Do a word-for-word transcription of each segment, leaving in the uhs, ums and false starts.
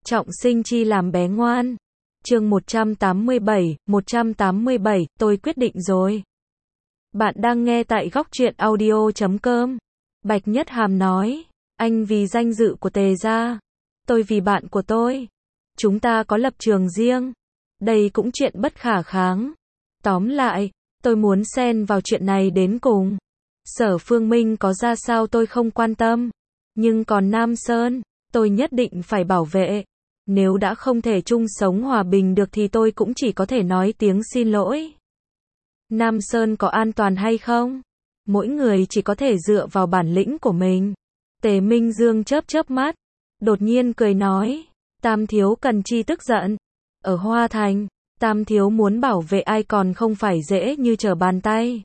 Trọng sinh chi làm bé ngoan. Chương một trăm tám mươi bảy, một trăm tám mươi bảy, tôi quyết định rồi. Bạn đang nghe tại góc truyện audio chấm com. Bạch Nhất Hàm nói, anh vì danh dự của Tề gia, tôi vì bạn của tôi. Chúng ta có lập trường riêng. Đây cũng chuyện bất khả kháng. Tóm lại, tôi muốn xen vào chuyện này đến cùng. Sở Phương Minh có ra sao tôi không quan tâm. Nhưng còn Nam Sơn, tôi nhất định phải bảo vệ. Nếu đã không thể chung sống hòa bình được thì tôi cũng chỉ có thể nói tiếng xin lỗi. Nam Sơn có an toàn hay không? Mỗi người chỉ có thể dựa vào bản lĩnh của mình. Tề Minh Dương chớp chớp mắt, đột nhiên cười nói, Tam thiếu cần chi tức giận. Ở Hoa Thành, Tam thiếu muốn bảo vệ ai còn không phải dễ như trở bàn tay.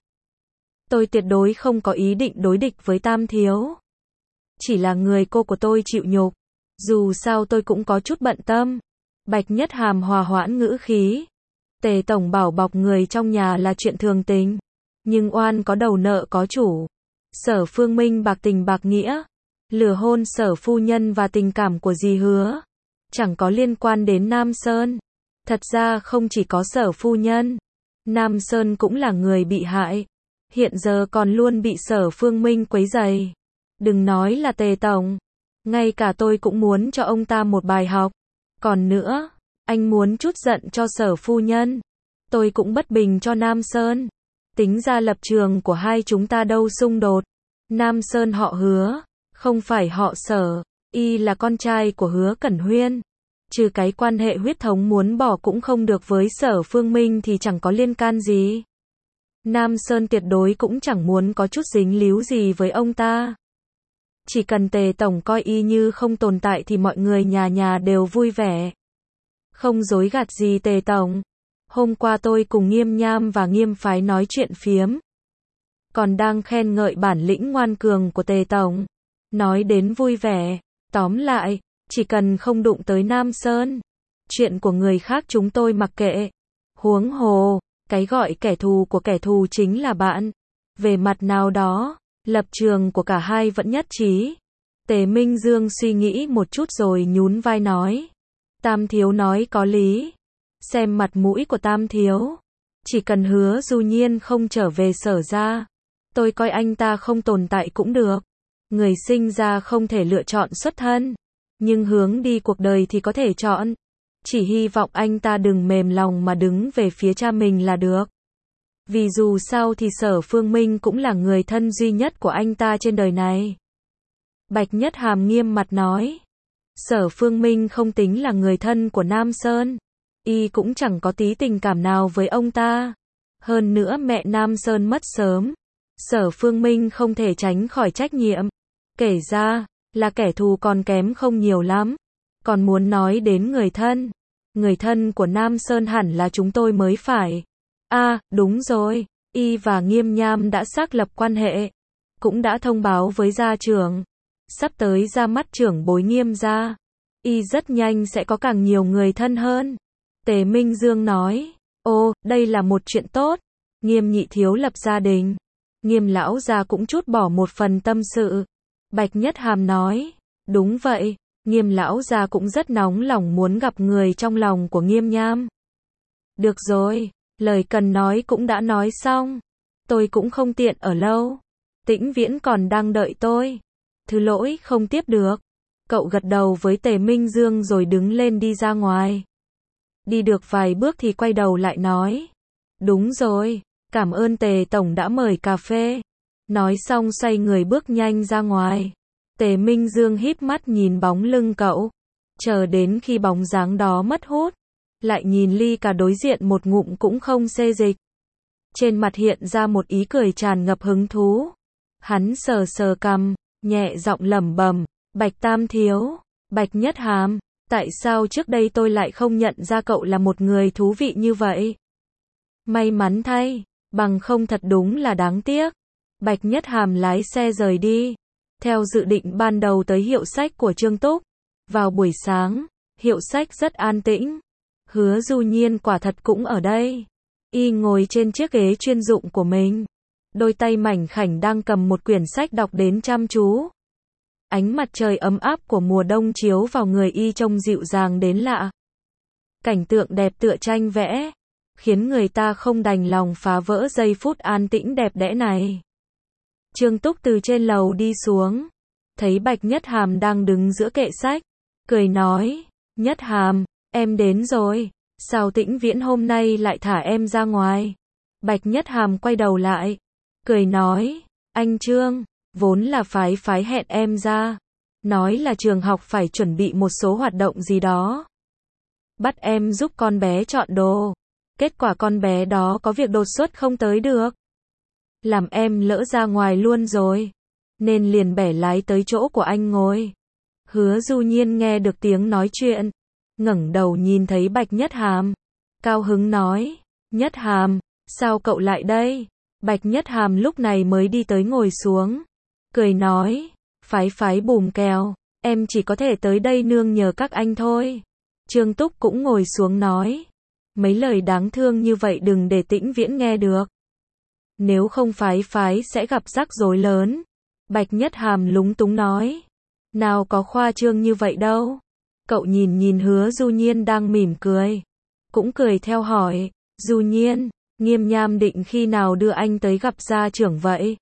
Tôi tuyệt đối không có ý định đối địch với Tam thiếu. Chỉ là người cô của tôi chịu nhục. Dù sao tôi cũng có chút bận tâm. Bạch Nhất Hàm hòa hoãn ngữ khí. Tề tổng bảo bọc người trong nhà là chuyện thường tình. Nhưng oan có đầu nợ có chủ. Sở Phương Minh bạc tình bạc nghĩa. Lừa hôn Sở phu nhân và tình cảm của dì Hứa. Chẳng có liên quan đến Nam Sơn. Thật ra không chỉ có Sở phu nhân. Nam Sơn cũng là người bị hại. Hiện giờ còn luôn bị Sở Phương Minh quấy rầy. Đừng nói là Tề tổng. Ngay cả tôi cũng muốn cho ông ta một bài học. Còn nữa, anh muốn chút giận cho Sở phu nhân. Tôi cũng bất bình cho Nam Sơn. Tính ra lập trường của hai chúng ta đâu xung đột. Nam Sơn họ Hứa, không phải họ Sở. Y là con trai của Hứa Cẩn Huyên. Trừ cái quan hệ huyết thống muốn bỏ cũng không được với Sở Phương Minh thì chẳng có liên can gì. Nam Sơn tuyệt đối cũng chẳng muốn có chút dính líu gì với ông ta. Chỉ cần Tề tổng coi y như không tồn tại thì mọi người nhà nhà đều vui vẻ. Không dối gạt gì Tề tổng. Hôm qua tôi cùng Nghiêm Nham và Nghiêm phái nói chuyện phiếm. Còn đang khen ngợi bản lĩnh ngoan cường của Tề tổng. Nói đến vui vẻ. Tóm lại, chỉ cần không đụng tới Nam Sơn. Chuyện của người khác chúng tôi mặc kệ. Huống hồ, cái gọi kẻ thù của kẻ thù chính là bạn. Về mặt nào đó, lập trường của cả hai vẫn nhất trí. Tề Minh Dương suy nghĩ một chút rồi nhún vai nói. Tam thiếu nói có lý. Xem mặt mũi của Tam thiếu. Chỉ cần Hứa Du Nhiên không trở về Sở gia. Tôi coi anh ta không tồn tại cũng được. Người sinh ra không thể lựa chọn xuất thân. Nhưng hướng đi cuộc đời thì có thể chọn. Chỉ hy vọng anh ta đừng mềm lòng mà đứng về phía cha mình là được. Vì dù sao thì Sở Phương Minh cũng là người thân duy nhất của anh ta trên đời này. Bạch Nhất Hàm nghiêm mặt nói. Sở Phương Minh không tính là người thân của Nam Sơn. Y cũng chẳng có tí tình cảm nào với ông ta. Hơn nữa mẹ Nam Sơn mất sớm. Sở Phương Minh không thể tránh khỏi trách nhiệm. Kể ra, là kẻ thù còn kém không nhiều lắm. Còn muốn nói đến người thân. Người thân của Nam Sơn hẳn là chúng tôi mới phải. À, đúng rồi, Y và Nghiêm Nham đã xác lập quan hệ. Cũng đã thông báo với gia trưởng. Sắp tới ra mắt trưởng bối Nghiêm gia. Y rất nhanh sẽ có càng nhiều người thân hơn. Tề Minh Dương nói, ô, đây là một chuyện tốt. Nghiêm nhị thiếu lập gia đình. Nghiêm lão gia cũng chút bỏ một phần tâm sự. Bạch Nhất Hàm nói, đúng vậy, Nghiêm lão gia cũng rất nóng lòng muốn gặp người trong lòng của Nghiêm Nham. Được rồi. Lời cần nói cũng đã nói xong. Tôi cũng không tiện ở lâu. Tĩnh Viễn còn đang đợi tôi. Thứ lỗi không tiếp được. Cậu gật đầu với Tề Minh Dương rồi đứng lên đi ra ngoài. Đi được vài bước thì quay đầu lại nói. Đúng rồi, cảm ơn Tề tổng đã mời cà phê. Nói xong xoay người bước nhanh ra ngoài. Tề Minh Dương híp mắt nhìn bóng lưng cậu. Chờ đến khi bóng dáng đó mất hút. Lại nhìn ly cà đối diện một ngụm cũng không xê dịch. Trên mặt hiện ra một ý cười tràn ngập hứng thú. Hắn sờ sờ cằm, nhẹ giọng lẩm bẩm, Bạch Tam thiếu, Bạch Nhất Hàm, tại sao trước đây tôi lại không nhận ra cậu là một người thú vị như vậy? May mắn thay, bằng không thật đúng là đáng tiếc. Bạch Nhất Hàm lái xe rời đi. Theo dự định ban đầu tới hiệu sách của Trương Túc. Vào buổi sáng, hiệu sách rất an tĩnh. Hứa Du Nhiên quả thật cũng ở đây. Y ngồi trên chiếc ghế chuyên dụng của mình. Đôi tay mảnh khảnh đang cầm một quyển sách đọc đến chăm chú. Ánh mặt trời ấm áp của mùa đông chiếu vào người y trông dịu dàng đến lạ. Cảnh tượng đẹp tựa tranh vẽ, khiến người ta không đành lòng phá vỡ giây phút an tĩnh đẹp đẽ này. Trương Túc từ trên lầu đi xuống, thấy Bạch Nhất Hàm đang đứng giữa kệ sách, cười nói, Nhất Hàm, em đến rồi, sao Tĩnh Viễn hôm nay lại thả em ra ngoài? Bạch Nhất Hàm quay đầu lại, cười nói, anh Trương, vốn là phái phái hẹn em ra, nói là trường học phải chuẩn bị một số hoạt động gì đó. Bắt em giúp con bé chọn đồ, kết quả con bé đó có việc đột xuất không tới được. Làm em lỡ ra ngoài luôn rồi, nên liền bẻ lái tới chỗ của anh ngồi. Hứa Du Nhiên nghe được tiếng nói chuyện, ngẩng đầu nhìn thấy Bạch Nhất Hàm, cao hứng nói, Nhất Hàm, sao cậu lại đây? Bạch Nhất Hàm lúc này mới đi tới ngồi xuống, cười nói, phái phái bùm kèo, em chỉ có thể tới đây nương nhờ các anh thôi. Trương Túc cũng ngồi xuống nói, mấy lời đáng thương như vậy đừng để Tĩnh Viễn nghe được. Nếu không phái phái sẽ gặp rắc rối lớn. Bạch Nhất Hàm lúng túng nói, nào có khoa trương như vậy đâu. Cậu nhìn nhìn Hứa Du Nhiên đang mỉm cười, cũng cười theo hỏi, Du Nhiên, Nghiêm Nham định khi nào đưa anh tới gặp gia trưởng vậy?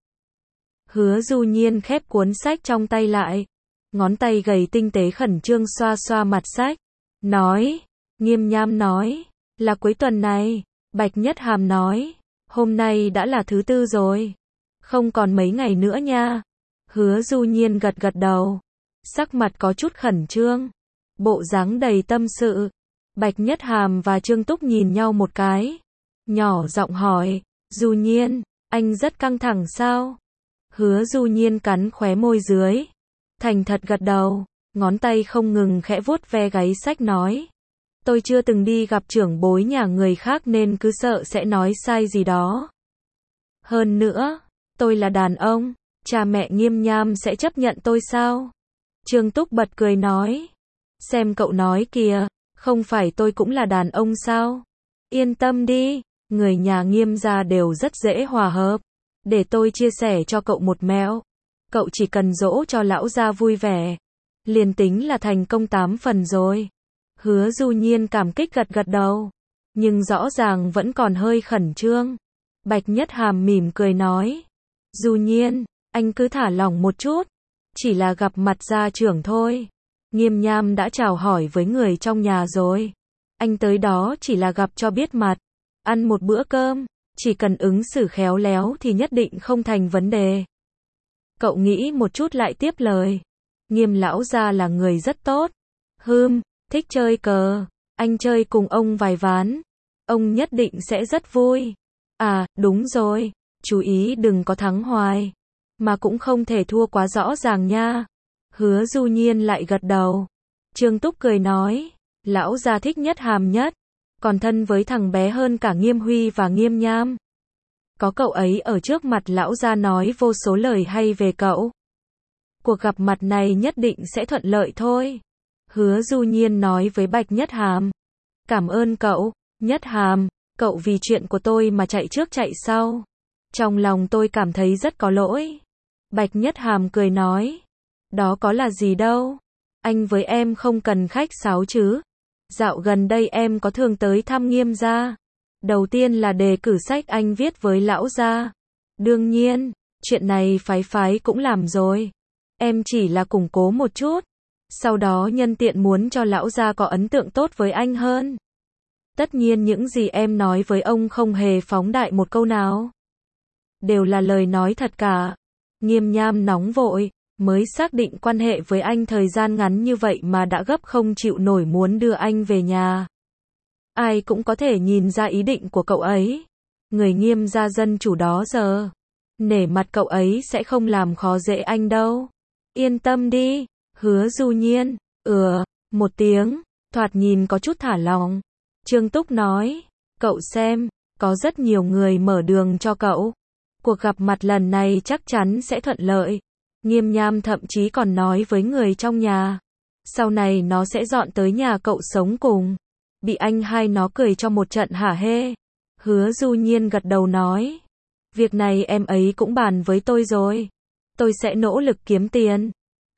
Hứa Du Nhiên khép cuốn sách trong tay lại, ngón tay gầy tinh tế khẩn trương xoa xoa mặt sách, nói, Nghiêm Nham nói, là cuối tuần này. Bạch Nhất Hàm nói, hôm nay đã là thứ tư rồi, không còn mấy ngày nữa nha. Hứa Du Nhiên gật gật đầu, sắc mặt có chút khẩn trương, bộ dáng đầy tâm sự. Bạch Nhất Hàm và Trương Túc nhìn nhau một cái, nhỏ giọng hỏi, Du Nhiên, anh rất căng thẳng sao? Hứa Du Nhiên cắn khóe môi dưới, thành thật gật đầu, ngón tay không ngừng khẽ vuốt ve gáy sách nói, tôi chưa từng đi gặp trưởng bối nhà người khác nên cứ sợ sẽ nói sai gì đó. Hơn nữa, tôi là đàn ông, cha mẹ Nghiêm Nham sẽ chấp nhận tôi sao? Trương Túc bật cười nói, xem cậu nói kìa, không phải tôi cũng là đàn ông sao? Yên tâm đi, người nhà Nghiêm gia đều rất dễ hòa hợp. Để tôi chia sẻ cho cậu một mẹo, cậu chỉ cần dỗ cho lão gia vui vẻ, liền tính là thành công tám phần rồi. Hứa Du Nhiên cảm kích gật gật đầu, nhưng rõ ràng vẫn còn hơi khẩn trương. Bạch Nhất Hàm mỉm cười nói, Du Nhiên, anh cứ thả lỏng một chút, chỉ là gặp mặt gia trưởng thôi. Nghiêm Nham đã chào hỏi với người trong nhà rồi, anh tới đó chỉ là gặp cho biết mặt, ăn một bữa cơm, chỉ cần ứng xử khéo léo thì nhất định không thành vấn đề. Cậu nghĩ một chút lại tiếp lời, Nghiêm lão gia là người rất tốt, hừm, thích chơi cờ, anh chơi cùng ông vài ván, ông nhất định sẽ rất vui. À, đúng rồi, chú ý đừng có thắng hoài, mà cũng không thể thua quá rõ ràng nha. Hứa Du Nhiên lại gật đầu. Trương Túc cười nói, lão gia thích Nhất Hàm nhất, còn thân với thằng bé hơn cả Nghiêm Huy và Nghiêm Nham. Có cậu ấy ở trước mặt lão gia nói vô số lời hay về cậu. Cuộc gặp mặt này nhất định sẽ thuận lợi thôi. Hứa Du Nhiên nói với Bạch Nhất Hàm, cảm ơn cậu, Nhất Hàm, cậu vì chuyện của tôi mà chạy trước chạy sau. Trong lòng tôi cảm thấy rất có lỗi. Bạch Nhất Hàm cười nói, đó có là gì đâu, anh với em không cần khách sáo chứ. Dạo gần đây em có thường tới thăm Nghiêm gia. Đầu tiên là đề cử sách anh viết với lão gia. Đương nhiên, chuyện này phái phái cũng làm rồi. Em chỉ là củng cố một chút. Sau đó nhân tiện muốn cho lão gia có ấn tượng tốt với anh hơn. Tất nhiên những gì em nói với ông không hề phóng đại một câu nào. Đều là lời nói thật cả. Nghiêm Nham nóng vội, mới xác định quan hệ với anh thời gian ngắn như vậy mà đã gấp không chịu nổi muốn đưa anh về nhà. Ai cũng có thể nhìn ra ý định của cậu ấy. Người Nghiêm gia dân chủ đó giờ, nể mặt cậu ấy sẽ không làm khó dễ anh đâu. Yên tâm đi. Hứa Du Nhiên, ừ, một tiếng, thoạt nhìn có chút thả lòng. Trương Túc nói, cậu xem, có rất nhiều người mở đường cho cậu. Cuộc gặp mặt lần này chắc chắn sẽ thuận lợi. Nghiêm Nham thậm chí còn nói với người trong nhà, sau này nó sẽ dọn tới nhà cậu sống cùng. Bị anh hai nó cười cho một trận hả hê. Hứa Du Nhiên gật đầu nói, việc này em ấy cũng bàn với tôi rồi. Tôi sẽ nỗ lực kiếm tiền.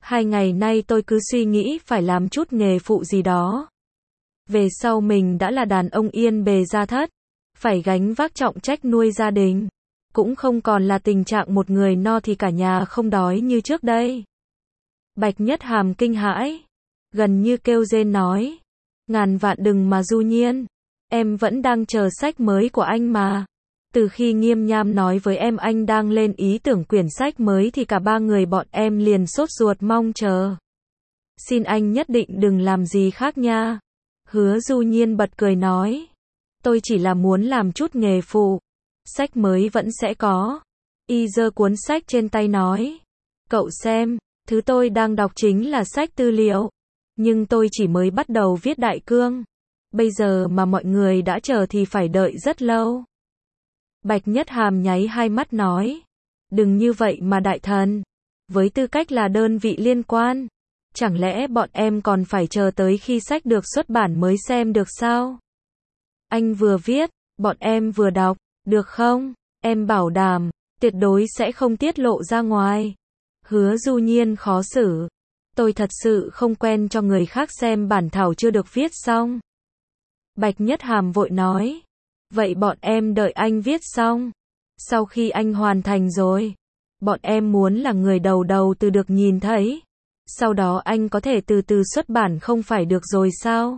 Hai ngày nay tôi cứ suy nghĩ phải làm chút nghề phụ gì đó. Về sau mình đã là đàn ông yên bề gia thất, phải gánh vác trọng trách nuôi gia đình. Cũng không còn là tình trạng một người no thì cả nhà không đói như trước đây. Bạch Nhất Hàm kinh hãi, gần như kêu rên nói. Ngàn vạn đừng mà Du Nhiên, em vẫn đang chờ sách mới của anh mà. Từ khi Nghiêm Nham nói với em anh đang lên ý tưởng quyển sách mới thì cả ba người bọn em liền sốt ruột mong chờ. Xin anh nhất định đừng làm gì khác nha. Hứa Du Nhiên bật cười nói. Tôi chỉ là muốn làm chút nghề phụ. Sách mới vẫn sẽ có. Y giơ cuốn sách trên tay nói. Cậu xem, thứ tôi đang đọc chính là sách tư liệu. Nhưng tôi chỉ mới bắt đầu viết đại cương. Bây giờ mà mọi người đã chờ thì phải đợi rất lâu. Bạch Nhất Hàm nháy hai mắt nói. Đừng như vậy mà đại thần. Với tư cách là đơn vị liên quan, chẳng lẽ bọn em còn phải chờ tới khi sách được xuất bản mới xem được sao? Anh vừa viết, bọn em vừa đọc, được không? Em bảo đảm, tuyệt đối sẽ không tiết lộ ra ngoài. Hứa Du Nhiên khó xử. Tôi thật sự không quen cho người khác xem bản thảo chưa được viết xong. Bạch Nhất Hàm vội nói. Vậy bọn em đợi anh viết xong. Sau khi anh hoàn thành rồi, bọn em muốn là người đầu đầu từ được nhìn thấy. Sau đó anh có thể từ từ xuất bản không phải được rồi sao?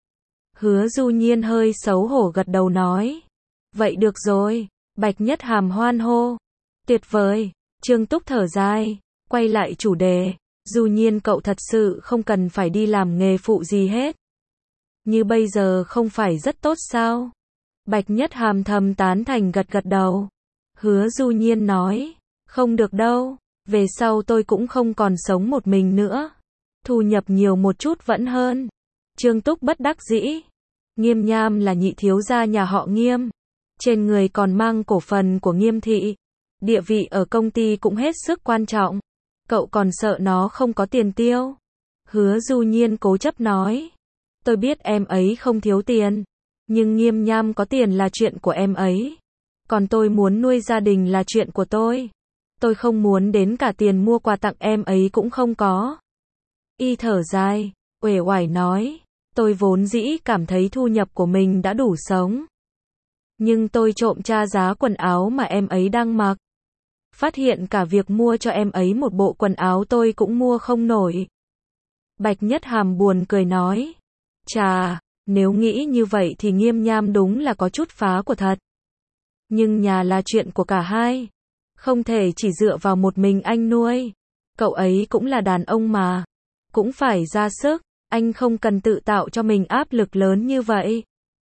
Hứa Du Nhiên hơi xấu hổ gật đầu nói. Vậy được rồi. Bạch Nhất Hàm hoan hô. Tuyệt vời. Trương Túc thở dài, quay lại chủ đề. Du Nhiên cậu thật sự không cần phải đi làm nghề phụ gì hết. Như bây giờ không phải rất tốt sao? Bạch Nhất Hàm thầm tán thành gật gật đầu. Hứa Du Nhiên nói. Không được đâu. Về sau tôi cũng không còn sống một mình nữa. Thu nhập nhiều một chút vẫn hơn. Trương Túc bất đắc dĩ. Nghiêm Nham là nhị thiếu gia nhà họ Nghiêm. Trên người còn mang cổ phần của Nghiêm thị. Địa vị ở công ty cũng hết sức quan trọng. Cậu còn sợ nó không có tiền tiêu. Hứa Du Nhiên cố chấp nói. Tôi biết em ấy không thiếu tiền. Nhưng Nghiêm Nham có tiền là chuyện của em ấy. Còn tôi muốn nuôi gia đình là chuyện của tôi. Tôi không muốn đến cả tiền mua quà tặng em ấy cũng không có. Y thở dài, uể oải nói. Tôi vốn dĩ cảm thấy thu nhập của mình đã đủ sống. Nhưng tôi trộm tra giá quần áo mà em ấy đang mặc. Phát hiện cả việc mua cho em ấy một bộ quần áo tôi cũng mua không nổi. Bạch Nhất Hàm buồn cười nói. Chà, nếu nghĩ như vậy thì Nghiêm Nham đúng là có chút phá của thật. Nhưng nhà là chuyện của cả hai. Không thể chỉ dựa vào một mình anh nuôi. Cậu ấy cũng là đàn ông mà. Cũng phải ra sức. Anh không cần tự tạo cho mình áp lực lớn như vậy.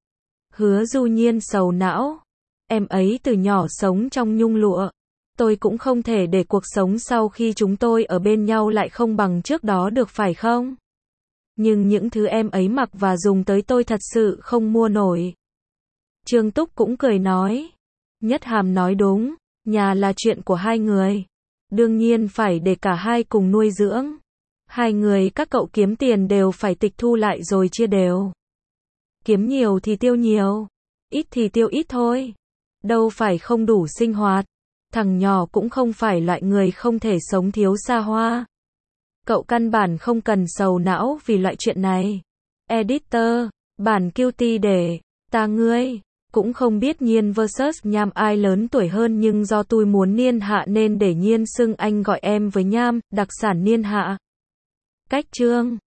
Hứa Du Nhiên sầu não. Em ấy từ nhỏ sống trong nhung lụa. Tôi cũng không thể để cuộc sống sau khi chúng tôi ở bên nhau lại không bằng trước đó được phải không? Nhưng những thứ em ấy mặc và dùng tới tôi thật sự không mua nổi. Trương Túc cũng cười nói. Nhất Hàm nói đúng. Nhà là chuyện của hai người. Đương nhiên phải để cả hai cùng nuôi dưỡng. Hai người các cậu kiếm tiền đều phải tịch thu lại rồi chia đều. Kiếm nhiều thì tiêu nhiều. Ít thì tiêu ít thôi. Đâu phải không đủ sinh hoạt. Thằng nhỏ cũng không phải loại người không thể sống thiếu xa hoa. Cậu căn bản không cần sầu não vì loại chuyện này. Editor, bản Cutie để, ta ngươi, cũng không biết Nhiên versus Nham ai lớn tuổi hơn nhưng do tôi muốn niên hạ nên để Nhiên xưng anh gọi em với Nham, đặc sản niên hạ. Cách chương